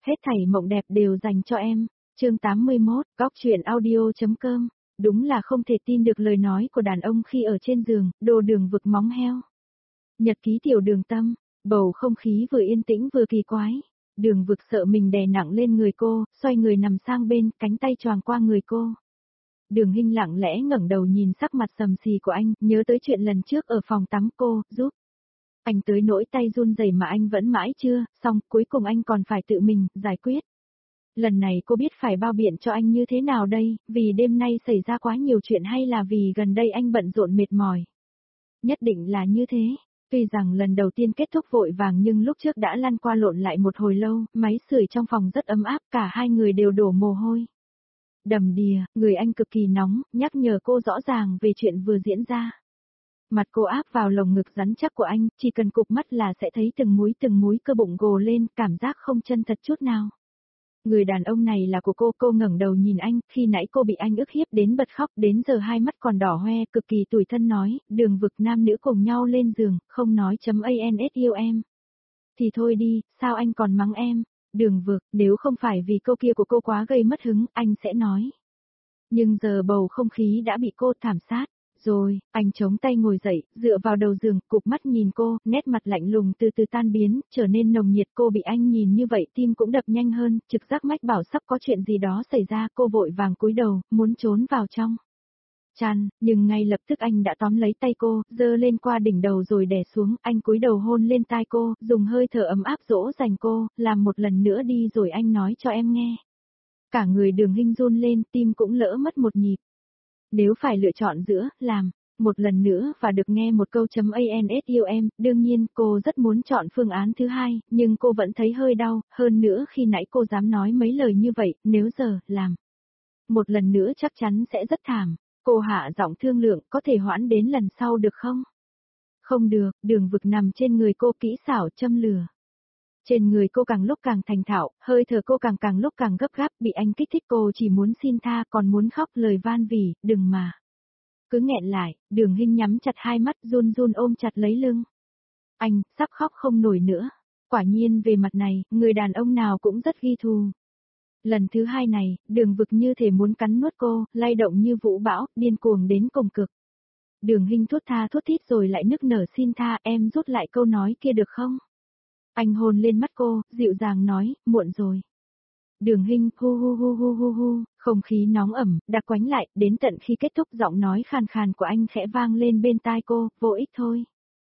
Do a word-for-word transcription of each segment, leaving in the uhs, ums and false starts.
Hết thảy mộng đẹp đều dành cho em. Chương tám mươi mốt, góc truyện audio.com. Đúng là không thể tin được lời nói của đàn ông khi ở trên giường, đồ đường vực móng heo. Nhật ký tiểu đường tâm, bầu không khí vừa yên tĩnh vừa kỳ quái. Đường vực sợ mình đè nặng lên người cô, xoay người nằm sang bên, cánh tay choàng qua người cô. Đường Hinh lặng lẽ ngẩng đầu nhìn sắc mặt sầm xì của anh, nhớ tới chuyện lần trước ở phòng tắm cô, giúp. Anh tới nỗi tay run rẩy mà anh vẫn mãi chưa, xong cuối cùng anh còn phải tự mình, giải quyết. Lần này cô biết phải bao biện cho anh như thế nào đây, vì đêm nay xảy ra quá nhiều chuyện hay là vì gần đây anh bận rộn mệt mỏi. Nhất định là như thế. Tuy rằng lần đầu tiên kết thúc vội vàng nhưng lúc trước đã lăn qua lộn lại một hồi lâu, máy sưởi trong phòng rất ấm áp, cả hai người đều đổ mồ hôi. Đầm đìa, người anh cực kỳ nóng, nhắc nhở cô rõ ràng về chuyện vừa diễn ra. Mặt cô áp vào lồng ngực rắn chắc của anh, chỉ cần cụp mắt là sẽ thấy từng múi từng múi cơ bụng gồ lên, cảm giác không chân thật chút nào. Người đàn ông này là của cô, cô ngẩng đầu nhìn anh, khi nãy cô bị anh ức hiếp đến bật khóc, đến giờ hai mắt còn đỏ hoe, cực kỳ tủi thân nói, đường vực nam nữ cùng nhau lên giường, không nói chấm ans yêu em. Thì thôi đi, sao anh còn mắng em? Đường vực, nếu không phải vì câu kia của cô quá gây mất hứng, anh sẽ nói. Nhưng giờ bầu không khí đã bị cô thảm sát. Rồi, anh chống tay ngồi dậy, dựa vào đầu giường, cụp mắt nhìn cô, nét mặt lạnh lùng từ từ tan biến, trở nên nồng nhiệt. Cô bị anh nhìn như vậy tim cũng đập nhanh hơn, trực giác mách bảo sắp có chuyện gì đó xảy ra. Cô vội vàng cúi đầu, muốn trốn vào trong chăn, nhưng ngay lập tức anh đã tóm lấy tay cô, giơ lên qua đỉnh đầu rồi đè xuống. Anh cúi đầu hôn lên tai cô, dùng hơi thở ấm áp dỗ dành cô, làm một lần nữa đi rồi anh nói cho em nghe. Cả người Đường Hinh run lên, tim cũng lỡ mất một nhịp. Nếu phải lựa chọn giữa, làm, một lần nữa và được nghe một câu chấm ans yêu em, đương nhiên cô rất muốn chọn phương án thứ hai, nhưng cô vẫn thấy hơi đau, hơn nữa khi nãy cô dám nói mấy lời như vậy, nếu giờ, làm. Một lần nữa chắc chắn sẽ rất thảm. Cô hạ giọng thương lượng, có thể hoãn đến lần sau được không? Không được, Đường vực nằm trên người cô kỹ xảo châm lửa. Trên người cô càng lúc càng thành thạo, hơi thở cô càng càng lúc càng gấp gáp, bị anh kích thích cô chỉ muốn xin tha, còn muốn khóc lời van vỉ, đừng mà. Cứ nghẹn lại, Đường Hinh nhắm chặt hai mắt run run ôm chặt lấy lưng. Anh, sắp khóc không nổi nữa. Quả nhiên về mặt này, người đàn ông nào cũng rất ghi thù. Lần thứ hai này, Đường vực như thể muốn cắn nuốt cô, lay động như vũ bão, điên cuồng đến cùng cực. Đường Hinh thốt tha thốt thít rồi lại nức nở xin tha, em rút lại câu nói kia được không? Anh hôn lên mắt cô, dịu dàng nói, muộn rồi. Đường Hinh, hu hu hu hu hu hu, không khí nóng ẩm, đặc quánh lại, đến tận khi kết thúc giọng nói khàn khàn của anh khẽ vang lên bên tai cô, vô ích thôi.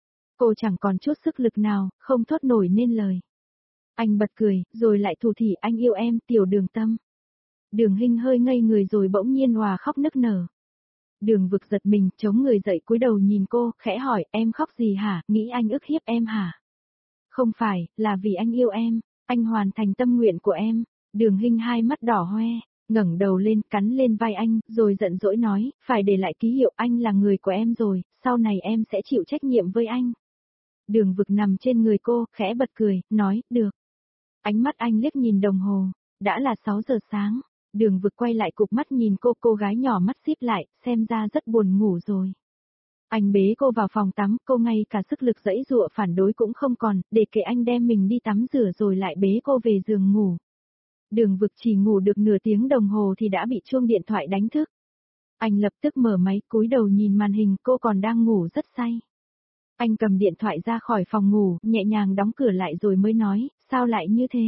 Cô chẳng còn chút sức lực nào, không thốt nổi nên lời. Anh bật cười, rồi lại thủ thỉ anh yêu em, tiểu Đường tâm. Đường Hinh hơi ngây người rồi bỗng nhiên hòa khóc nức nở. Đường vực giật mình, chống người dậy cúi đầu nhìn cô, khẽ hỏi, em khóc gì hả, nghĩ anh ức hiếp em hả? Không phải, là vì anh yêu em, anh hoàn thành tâm nguyện của em. Đường Hinh hai mắt đỏ hoe, ngẩng đầu lên, cắn lên vai anh, rồi giận dỗi nói, phải để lại ký hiệu, anh là người của em rồi, sau này em sẽ chịu trách nhiệm với anh. Đường vực nằm trên người cô, khẽ bật cười, nói, được. Ánh mắt anh liếc nhìn đồng hồ, đã là sáu giờ sáng. Đường vực quay lại cụp mắt nhìn cô, cô gái nhỏ mắt xíp lại, xem ra rất buồn ngủ rồi. Anh bế cô vào phòng tắm, cô ngay cả sức lực giãy giụa phản đối cũng không còn, để kệ anh đem mình đi tắm rửa rồi lại bế cô về giường ngủ. Đường vực chỉ ngủ được nửa tiếng đồng hồ thì đã bị chuông điện thoại đánh thức. Anh lập tức mở máy, cúi đầu nhìn màn hình, cô còn đang ngủ rất say. Anh cầm điện thoại ra khỏi phòng ngủ, nhẹ nhàng đóng cửa lại rồi mới nói, sao lại như thế?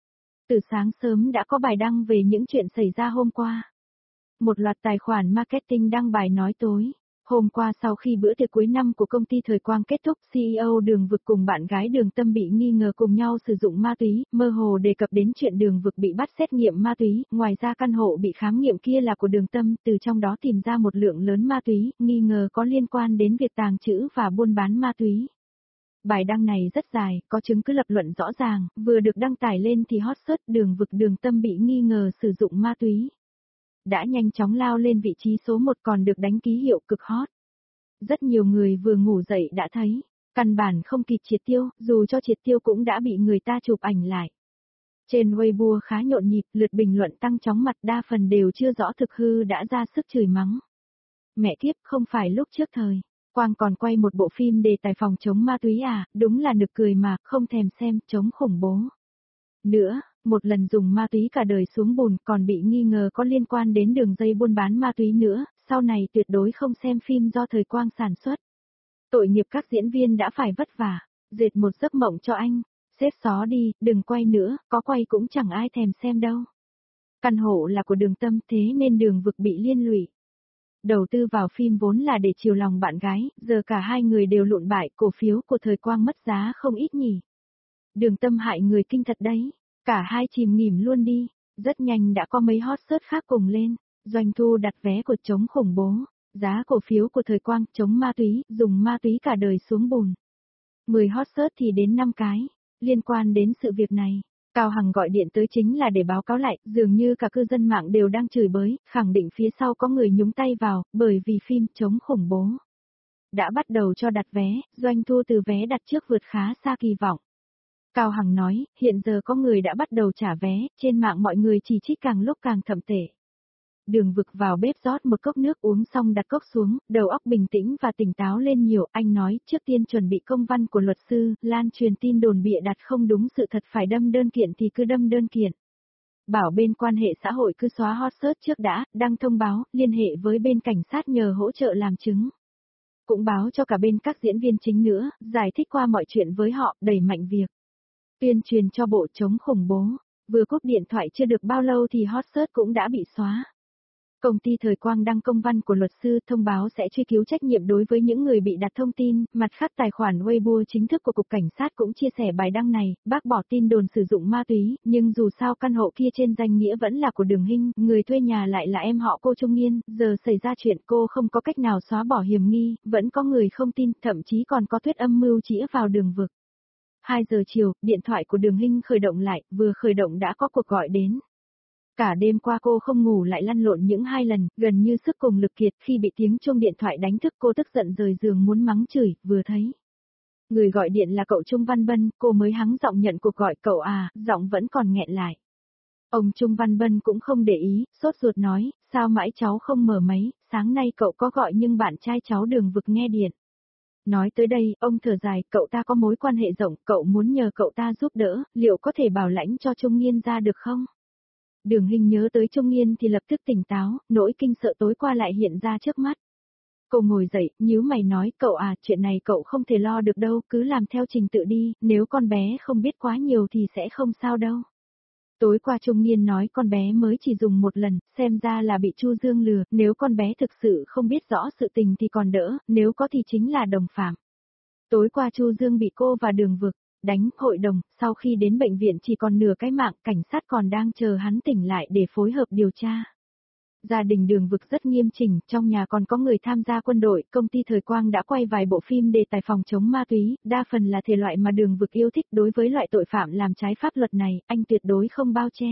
Từ sáng sớm đã có bài đăng về những chuyện xảy ra hôm qua. Một loạt tài khoản marketing đăng bài nói tối. Hôm qua sau khi bữa tiệc cuối năm của công ty Thời Quang kết thúc, xê e ô Đường Vực cùng bạn gái Đường Tâm bị nghi ngờ cùng nhau sử dụng ma túy, mơ hồ đề cập đến chuyện Đường Vực bị bắt xét nghiệm ma túy, ngoài ra căn hộ bị khám nghiệm kia là của Đường Tâm, từ trong đó tìm ra một lượng lớn ma túy, nghi ngờ có liên quan đến việc tàng trữ và buôn bán ma túy. Bài đăng này rất dài, có chứng cứ lập luận rõ ràng, vừa được đăng tải lên thì hot search Đường Vực Đường Tâm bị nghi ngờ sử dụng ma túy. Đã nhanh chóng lao lên vị trí số một còn được đánh ký hiệu cực hot. Rất nhiều người vừa ngủ dậy đã thấy, căn bản không kịp triệt tiêu, dù cho triệt tiêu cũng đã bị người ta chụp ảnh lại. Trên Weibo khá nhộn nhịp, lượt bình luận tăng chóng mặt, đa phần đều chưa rõ thực hư đã ra sức chửi mắng. Mẹ kiếp, không phải lúc trước thời Quang còn quay một bộ phim đề tài phòng chống ma túy à, đúng là nực cười mà, không thèm xem, chống khủng bố. Nữa, một lần dùng ma túy cả đời xuống bùn còn bị nghi ngờ có liên quan đến đường dây buôn bán ma túy nữa, sau này tuyệt đối không xem phim do thời Quang sản xuất. Tội nghiệp các diễn viên đã phải vất vả, dệt một giấc mộng cho anh, xếp xó đi, đừng quay nữa, có quay cũng chẳng ai thèm xem đâu. Căn hộ là của Đường Tâm thế nên Đường Vực bị liên lụy. Đầu tư vào phim vốn là để chiều lòng bạn gái, giờ cả hai người đều lụn bại, cổ phiếu của thời Quang mất giá không ít nhỉ. Đường Tâm hại người kinh thật đấy, cả hai chìm nghỉm luôn đi, rất nhanh đã có mấy hot search khác cùng lên, doanh thu đặt vé của chống khủng bố, giá cổ phiếu của thời Quang chống ma túy, dùng ma túy cả đời xuống bùn. mười hot search thì đến năm cái, liên quan đến sự việc này. Cao Hằng gọi điện tới chính là để báo cáo lại, dường như cả cư dân mạng đều đang chửi bới, khẳng định phía sau có người nhúng tay vào, bởi vì phim chống khủng bố đã bắt đầu cho đặt vé, doanh thu từ vé đặt trước vượt khá xa kỳ vọng. Cao Hằng nói, hiện giờ có người đã bắt đầu trả vé, trên mạng mọi người chỉ trích càng lúc càng thậm tệ. Đường Vực vào bếp rót một cốc nước uống xong đặt cốc xuống, đầu óc bình tĩnh và tỉnh táo lên nhiều, anh nói, trước tiên chuẩn bị công văn của luật sư, lan truyền tin đồn bịa đặt không đúng sự thật phải đâm đơn kiện thì cứ đâm đơn kiện. Bảo bên quan hệ xã hội cứ xóa hot search trước đã, đăng thông báo, liên hệ với bên cảnh sát nhờ hỗ trợ làm chứng. Cũng báo cho cả bên các diễn viên chính nữa, giải thích qua mọi chuyện với họ, đẩy mạnh việc tuyên truyền cho bộ chống khủng bố. Vừa cúp điện thoại chưa được bao lâu thì hot search cũng đã bị xóa. Công ty Thời Quang đăng công văn của luật sư thông báo sẽ truy cứu trách nhiệm đối với những người bị đặt thông tin, mặt khác tài khoản Weibo chính thức của Cục Cảnh sát cũng chia sẻ bài đăng này, bác bỏ tin đồn sử dụng ma túy, nhưng dù sao căn hộ kia trên danh nghĩa vẫn là của Đường Hinh, người thuê nhà lại là em họ cô Trung Nghiên, giờ xảy ra chuyện cô không có cách nào xóa bỏ hiểm nghi, vẫn có người không tin, thậm chí còn có thuyết âm mưu chĩa vào Đường Vực. hai giờ chiều, điện thoại của Đường Hinh khởi động lại, vừa khởi động đã có cuộc gọi đến. Cả đêm qua cô không ngủ lại lăn lộn những hai lần, gần như sức cùng lực kiệt, khi bị tiếng chuông điện thoại đánh thức cô tức giận rời giường muốn mắng chửi, vừa thấy người gọi điện là cậu Trung Văn Bân, cô mới hắng giọng nhận cuộc gọi, cậu à, giọng vẫn còn nghẹn lại. Ông Trung Văn Bân cũng không để ý, sốt ruột nói, sao mãi cháu không mở máy, sáng nay cậu có gọi nhưng bạn trai cháu Đường Vực nghe điện. Nói tới đây, ông thở dài, cậu ta có mối quan hệ rộng, cậu muốn nhờ cậu ta giúp đỡ, liệu có thể bảo lãnh cho Trung Nghiên ra được không? Đường Hinh nhớ tới Trung Nghiên thì lập tức tỉnh táo, nỗi kinh sợ tối qua lại hiện ra trước mắt. Cô ngồi dậy, nhíu mày nói, cậu à, chuyện này cậu không thể lo được đâu, cứ làm theo trình tự đi, nếu con bé không biết quá nhiều thì sẽ không sao đâu. Tối qua Trung Nghiên nói con bé mới chỉ dùng một lần, xem ra là bị Chu Dương lừa, nếu con bé thực sự không biết rõ sự tình thì còn đỡ, nếu có thì chính là đồng phạm. Tối qua Chu Dương bị cô và Đường Vực đánh hội đồng, sau khi đến bệnh viện chỉ còn nửa cái mạng, cảnh sát còn đang chờ hắn tỉnh lại để phối hợp điều tra. Gia đình Đường Vực rất nghiêm chỉnh, trong nhà còn có người tham gia quân đội, công ty Thời Quang đã quay vài bộ phim đề tài phòng chống ma túy, đa phần là thể loại mà Đường Vực yêu thích, đối với loại tội phạm làm trái pháp luật này, anh tuyệt đối không bao che.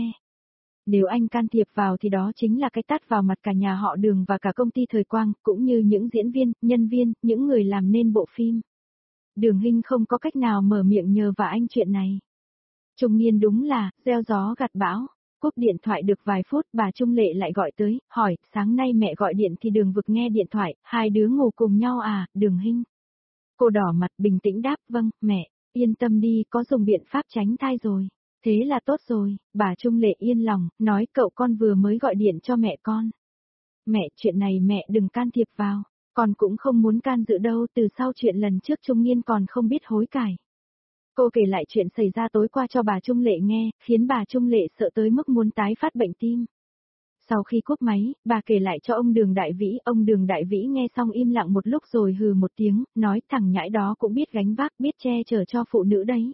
Nếu anh can thiệp vào thì đó chính là cái tát vào mặt cả nhà họ Đường và cả công ty Thời Quang, cũng như những diễn viên, nhân viên, những người làm nên bộ phim. Đường Hinh không có cách nào mở miệng nhờ và anh chuyện này. Trung Nghiên đúng là, gieo gió gặt bão. Cúp điện thoại được vài phút, bà Trung Lệ lại gọi tới, hỏi, sáng nay mẹ gọi điện thì Đường Vực nghe điện thoại, hai đứa ngủ cùng nhau à, Đường Hinh. Cô đỏ mặt bình tĩnh đáp, vâng, mẹ, yên tâm đi, có dùng biện pháp tránh thai rồi. Thế là tốt rồi, bà Trung Lệ yên lòng, nói cậu con vừa mới gọi điện cho mẹ con. Mẹ, chuyện này mẹ đừng can thiệp vào, con cũng không muốn can dự đâu, từ sau chuyện lần trước Trung Nghiên còn không biết hối cải. Cô kể lại chuyện xảy ra tối qua cho bà Trung Lệ nghe, khiến bà Trung Lệ sợ tới mức muốn tái phát bệnh tim. Sau khi cúp máy, bà kể lại cho ông Đường Đại Vĩ, ông Đường Đại Vĩ nghe xong im lặng một lúc rồi hừ một tiếng, nói thằng nhãi đó cũng biết gánh vác, biết che chở cho phụ nữ đấy.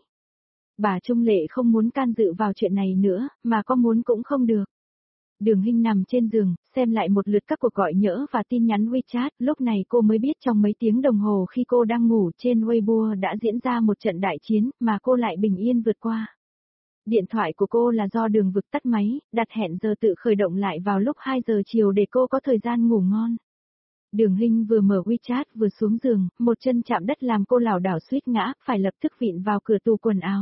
Bà Trung Lệ không muốn can dự vào chuyện này nữa, mà có muốn cũng không được. Đường Hinh nằm trên giường, xem lại một lượt các cuộc gọi nhỡ và tin nhắn WeChat, lúc này cô mới biết trong mấy tiếng đồng hồ khi cô đang ngủ trên Weibo đã diễn ra một trận đại chiến, mà cô lại bình yên vượt qua. Điện thoại của cô là do Đường Vực tắt máy, đặt hẹn giờ tự khởi động lại vào lúc hai giờ chiều để cô có thời gian ngủ ngon. Đường Hinh vừa mở WeChat vừa xuống giường, một chân chạm đất làm cô lảo đảo suýt ngã, phải lập tức vịn vào cửa tủ quần áo.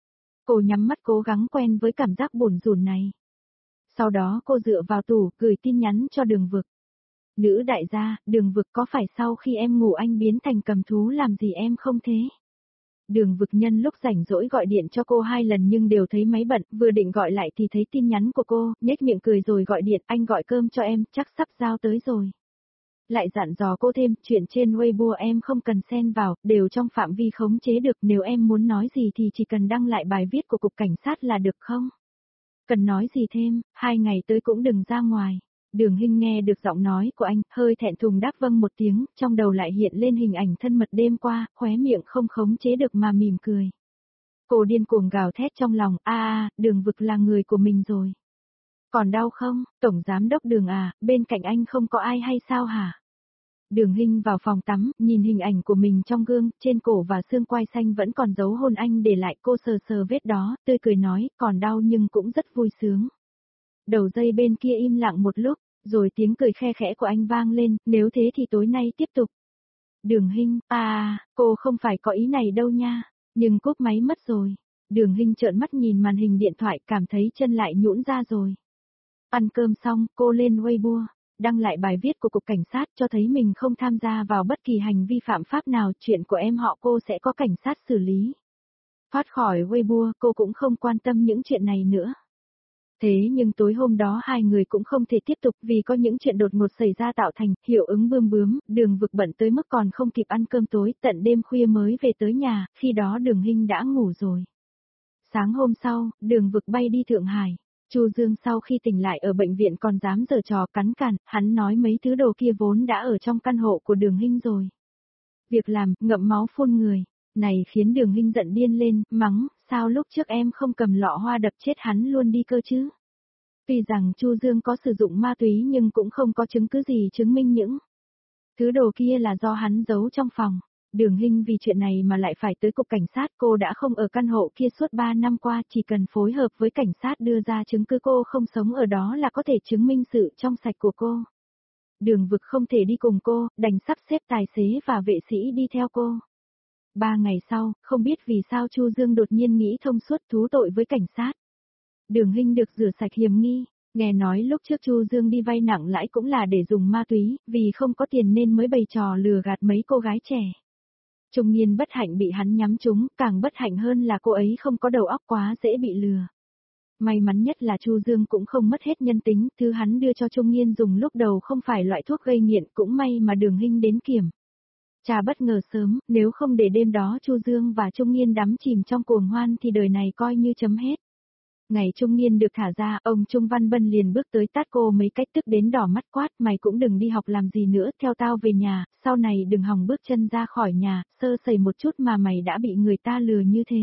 Cô nhắm mắt cố gắng quen với cảm giác bồn rùn này. Sau đó cô dựa vào tủ, gửi tin nhắn cho Đường Vực. Nữ đại gia, Đường Vực có phải sau khi em ngủ anh biến thành cầm thú làm gì em không thế? Đường Vực nhân lúc rảnh rỗi gọi điện cho cô hai lần nhưng đều thấy máy bận, vừa định gọi lại thì thấy tin nhắn của cô, nhếch miệng cười rồi gọi điện, anh gọi cơm cho em, chắc sắp giao tới rồi. Lại dặn dò cô thêm, chuyện trên Weibo em không cần xen vào, đều trong phạm vi khống chế được, nếu em muốn nói gì thì chỉ cần đăng lại bài viết của cục cảnh sát là được không? Cần nói gì thêm, hai ngày tới cũng đừng ra ngoài. Đường Hinh nghe được giọng nói của anh, hơi thẹn thùng đáp vâng một tiếng, trong đầu lại hiện lên hình ảnh thân mật đêm qua, khóe miệng không khống chế được mà mỉm cười. Cô điên cuồng gào thét trong lòng, a a, Đường Vực là người của mình rồi. Còn đau không, Tổng Giám Đốc Đường à, bên cạnh anh không có ai hay sao hả? Đường Hinh vào phòng tắm, nhìn hình ảnh của mình trong gương, trên cổ và xương quai xanh vẫn còn dấu hôn anh để lại, cô sờ sờ vết đó, tươi cười nói, còn đau nhưng cũng rất vui sướng. Đầu dây bên kia im lặng một lúc, rồi tiếng cười khe khẽ của anh vang lên, nếu thế thì tối nay tiếp tục. Đường Hinh, à, cô không phải có ý này đâu nha, nhưng cúp máy mất rồi. Đường Hinh trợn mắt nhìn màn hình điện thoại, cảm thấy chân lại nhũn ra rồi. Ăn cơm xong, cô lên Weibo, đăng lại bài viết của cục cảnh sát cho thấy mình không tham gia vào bất kỳ hành vi phạm pháp nào, chuyện của em họ cô sẽ có cảnh sát xử lý. Thoát khỏi Weibo, cô cũng không quan tâm những chuyện này nữa. Thế nhưng tối hôm đó hai người cũng không thể tiếp tục vì có những chuyện đột ngột xảy ra tạo thành hiệu ứng bươm bướm, Đường Vực bận tới mức còn không kịp ăn cơm tối, tận đêm khuya mới về tới nhà, khi đó Đường Hinh đã ngủ rồi. Sáng hôm sau, Đường Vực bay đi Thượng Hải. Chu Dương sau khi tỉnh lại ở bệnh viện còn dám giở trò cắn cằn, hắn nói mấy thứ đồ kia vốn đã ở trong căn hộ của Đường Hinh rồi. Việc làm, ngậm máu phun người, này khiến Đường Hinh giận điên lên, mắng, sao lúc trước em không cầm lọ hoa đập chết hắn luôn đi cơ chứ? Tuy rằng Chu Dương có sử dụng ma túy nhưng cũng không có chứng cứ gì chứng minh những thứ đồ kia là do hắn giấu trong phòng. Đường Hinh vì chuyện này mà lại phải tới cục cảnh sát, cô đã không ở căn hộ kia suốt ba năm qua, chỉ cần phối hợp với cảnh sát đưa ra chứng cứ cô không sống ở đó là có thể chứng minh sự trong sạch của cô. Đường Vực không thể đi cùng cô, đành sắp xếp tài xế và vệ sĩ đi theo cô. Ba ngày sau, không biết vì sao Chu Dương đột nhiên nghĩ thông suốt thú tội với cảnh sát. Đường Hinh được rửa sạch hiểm nghi, nghe nói lúc trước Chu Dương đi vay nặng lãi cũng là để dùng ma túy, vì không có tiền nên mới bày trò lừa gạt mấy cô gái trẻ. Trung niên bất hạnh bị hắn nhắm trúng, càng bất hạnh hơn là cô ấy không có đầu óc quá dễ bị lừa. May mắn nhất là Chu Dương cũng không mất hết nhân tính, thứ hắn đưa cho Trung niên dùng lúc đầu không phải loại thuốc gây nghiện, cũng may mà Đường Hinh đến kiểm. Cha bất ngờ sớm, nếu không để đêm đó Chu Dương và Trung niên đắm chìm trong cuồng hoan thì đời này coi như chấm hết. Ngày Trung niên được thả ra, ông Trung Văn Bân liền bước tới tát cô mấy cách tức đến đỏ mắt quát, mày cũng đừng đi học làm gì nữa, theo tao về nhà, sau này đừng hòng bước chân ra khỏi nhà, sơ sẩy một chút mà mày đã bị người ta lừa như thế.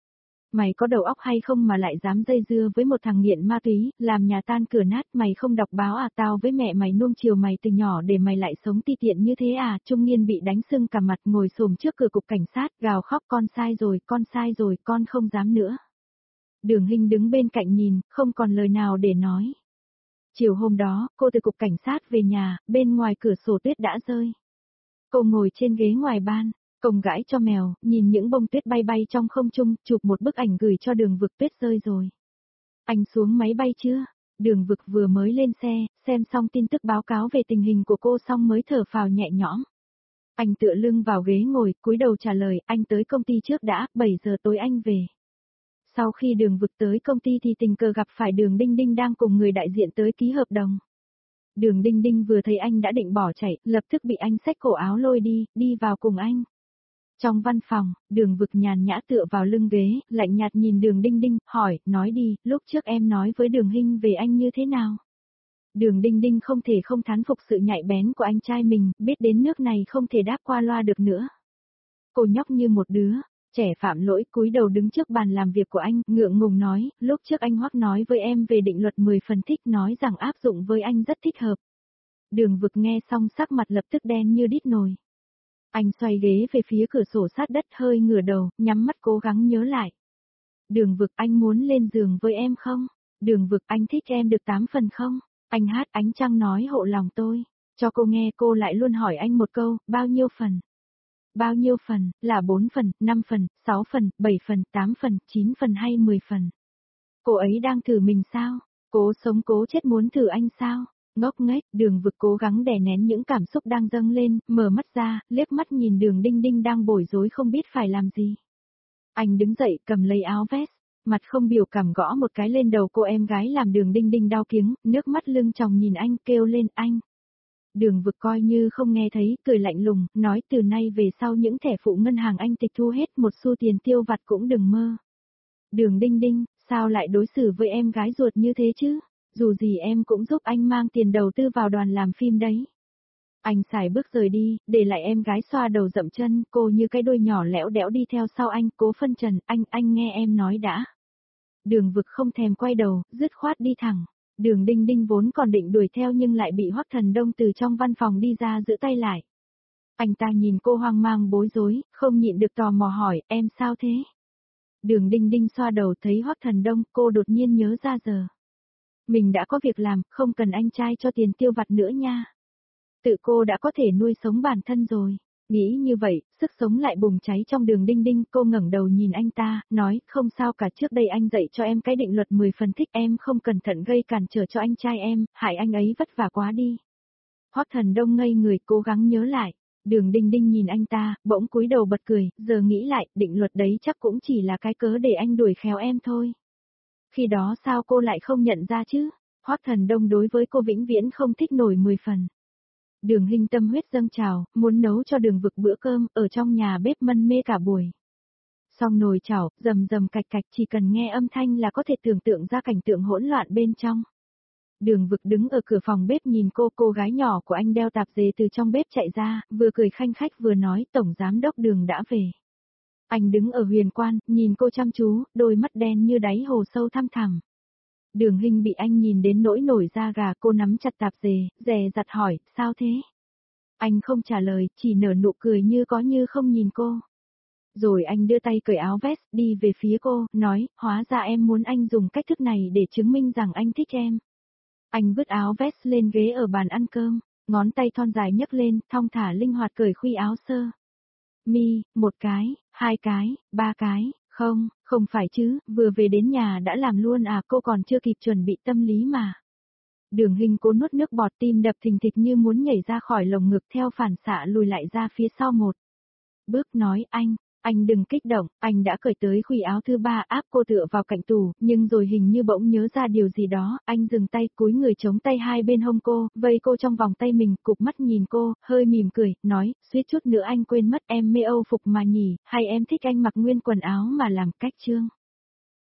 Mày có đầu óc hay không mà lại dám dây dưa với một thằng nghiện ma túy, làm nhà tan cửa nát, mày không đọc báo à, tao với mẹ mày nuông chiều mày từ nhỏ để mày lại sống ti tiện như thế à? Trung niên bị đánh sưng cả mặt, ngồi xổm trước cửa cục cảnh sát, gào khóc, con sai rồi, con sai rồi, con không dám nữa. Đường Hinh đứng bên cạnh nhìn, không còn lời nào để nói. Chiều hôm đó, cô từ cục cảnh sát về nhà, bên ngoài cửa sổ tuyết đã rơi. Cô ngồi trên ghế ngoài ban, cồng gãi cho mèo, nhìn những bông tuyết bay bay trong không trung, chụp một bức ảnh gửi cho Đường Vực, tuyết rơi rồi. Anh xuống máy bay chưa? Đường Vực vừa mới lên xe, xem xong tin tức báo cáo về tình hình của cô xong mới thở phào nhẹ nhõm. Anh tựa lưng vào ghế ngồi, cúi đầu trả lời, anh tới công ty trước đã, bảy giờ tối anh về. Sau khi Đường Vực tới công ty thì tình cờ gặp phải Đường Đinh Đinh đang cùng người đại diện tới ký hợp đồng. Đường Đinh Đinh vừa thấy anh đã định bỏ chạy, lập tức bị anh xách cổ áo lôi đi, đi vào cùng anh. Trong văn phòng, Đường Vực nhàn nhã tựa vào lưng ghế, lạnh nhạt nhìn Đường Đinh Đinh, hỏi, nói đi, lúc trước em nói với Đường Hinh về anh như thế nào? Đường Đinh Đinh không thể không thán phục sự nhạy bén của anh trai mình, biết đến nước này không thể đáp qua loa được nữa. Cô nhóc như một đứa trẻ phạm lỗi, cúi đầu đứng trước bàn làm việc của anh, ngượng ngùng nói, lúc trước anh Hoắc nói với em về định luật mười phần thích, nói rằng áp dụng với anh rất thích hợp. Đường Vực nghe xong sắc mặt lập tức đen như đít nồi. Anh xoay ghế về phía cửa sổ sát đất, hơi ngửa đầu, nhắm mắt cố gắng nhớ lại. Đường Vực, anh muốn lên giường với em không? Đường Vực, anh thích em được tám phần không? Anh hát ánh trăng nói hộ lòng tôi. Cho cô nghe, cô lại luôn hỏi anh một câu, bao nhiêu phần? Bao nhiêu phần, là bốn phần, năm phần, sáu phần, bảy phần, tám phần, chín phần hay mười phần? Cô ấy đang thử mình sao? Cố sống cố chết muốn thử anh sao? Ngốc nghếch, Đường Vực cố gắng đè nén những cảm xúc đang dâng lên, mở mắt ra, liếc mắt nhìn Đường Đinh Đinh đang bối rối không biết phải làm gì. Anh đứng dậy cầm lấy áo vest, mặt không biểu cảm gõ một cái lên đầu cô em gái làm Đường Đinh Đinh đau kiếng, nước mắt lưng tròng nhìn anh kêu lên anh. Đường Vực coi như không nghe thấy, cười lạnh lùng, nói từ nay về sau những thẻ phụ ngân hàng anh tịch thu hết một xu tiền tiêu vặt cũng đừng mơ. Đường Đinh Đinh, sao lại đối xử với em gái ruột như thế chứ? Dù gì em cũng giúp anh mang tiền đầu tư vào đoàn làm phim đấy. Anh xài bước rời đi, để lại em gái xoa đầu dậm chân, cô như cái đuôi nhỏ lẽo đẽo đi theo sau anh, cố phân trần, anh, anh nghe em nói đã. Đường Vực không thèm quay đầu, dứt khoát đi thẳng. Đường Đinh Đinh vốn còn định đuổi theo nhưng lại bị Hoắc Thần Đông từ trong văn phòng đi ra giữ tay lại. Anh ta nhìn cô hoang mang bối rối, không nhịn được tò mò hỏi, em sao thế? Đường Đinh Đinh xoa đầu thấy Hoắc Thần Đông, cô đột nhiên nhớ ra giờ. Mình đã có việc làm, không cần anh trai cho tiền tiêu vặt nữa nha. Tự cô đã có thể nuôi sống bản thân rồi. Nghĩ như vậy, sức sống lại bùng cháy trong Đường Đinh Đinh, cô ngẩng đầu nhìn anh ta, nói, không sao cả, trước đây anh dạy cho em cái định luật mười phần thích, em không cẩn thận gây cản trở cho anh trai em, hại anh ấy vất vả quá đi. Hoắc Thần Đông ngây người cố gắng nhớ lại. Đường Đinh Đinh nhìn anh ta, bỗng cúi đầu bật cười, giờ nghĩ lại, định luật đấy chắc cũng chỉ là cái cớ để anh đuổi khéo em thôi. Khi đó sao cô lại không nhận ra chứ? Hoắc Thần Đông đối với cô vĩnh viễn không thích nổi mười phần. Đường Hinh tâm huyết dâng trào, muốn nấu cho Đường Vực bữa cơm, ở trong nhà bếp mân mê cả buổi. Xong nồi chảo, rầm rầm cạch cạch, chỉ cần nghe âm thanh là có thể tưởng tượng ra cảnh tượng hỗn loạn bên trong. Đường Vực đứng ở cửa phòng bếp nhìn cô, cô gái nhỏ của anh đeo tạp dề từ trong bếp chạy ra, vừa cười khanh khách vừa nói, Tổng Giám Đốc Đường đã về. Anh đứng ở huyền quan, nhìn cô chăm chú, đôi mắt đen như đáy hồ sâu thăm thẳm. Đường Hinh bị anh nhìn đến nỗi nổi da gà, cô nắm chặt tạp dề, dè dặt hỏi, sao thế? Anh không trả lời, chỉ nở nụ cười như có như không nhìn cô. Rồi anh đưa tay cởi áo vest, đi về phía cô, nói, hóa ra em muốn anh dùng cách thức này để chứng minh rằng anh thích em. Anh vứt áo vest lên ghế ở bàn ăn cơm, ngón tay thon dài nhấc lên, thong thả linh hoạt cởi khuy áo sơ. Mi, một cái, hai cái, ba cái, không, không phải chứ, vừa về đến nhà đã làm luôn à, cô còn chưa kịp chuẩn bị tâm lý mà. Đường Hinh cố nuốt nước bọt, tim đập thình thịch như muốn nhảy ra khỏi lồng ngực, theo phản xạ lùi lại ra phía sau một bước, nói, anh, anh đừng kích động, anh đã cởi tới khuy áo thứ ba, áp cô tựa vào cạnh tủ, nhưng rồi hình như bỗng nhớ ra điều gì đó, anh dừng tay, cúi người chống tay hai bên hông cô, vây cô trong vòng tay mình, cụp mắt nhìn cô, hơi mỉm cười, nói, suýt chút nữa anh quên mất, em mê Âu phục mà nhỉ, hay em thích anh mặc nguyên quần áo mà làm cách trương.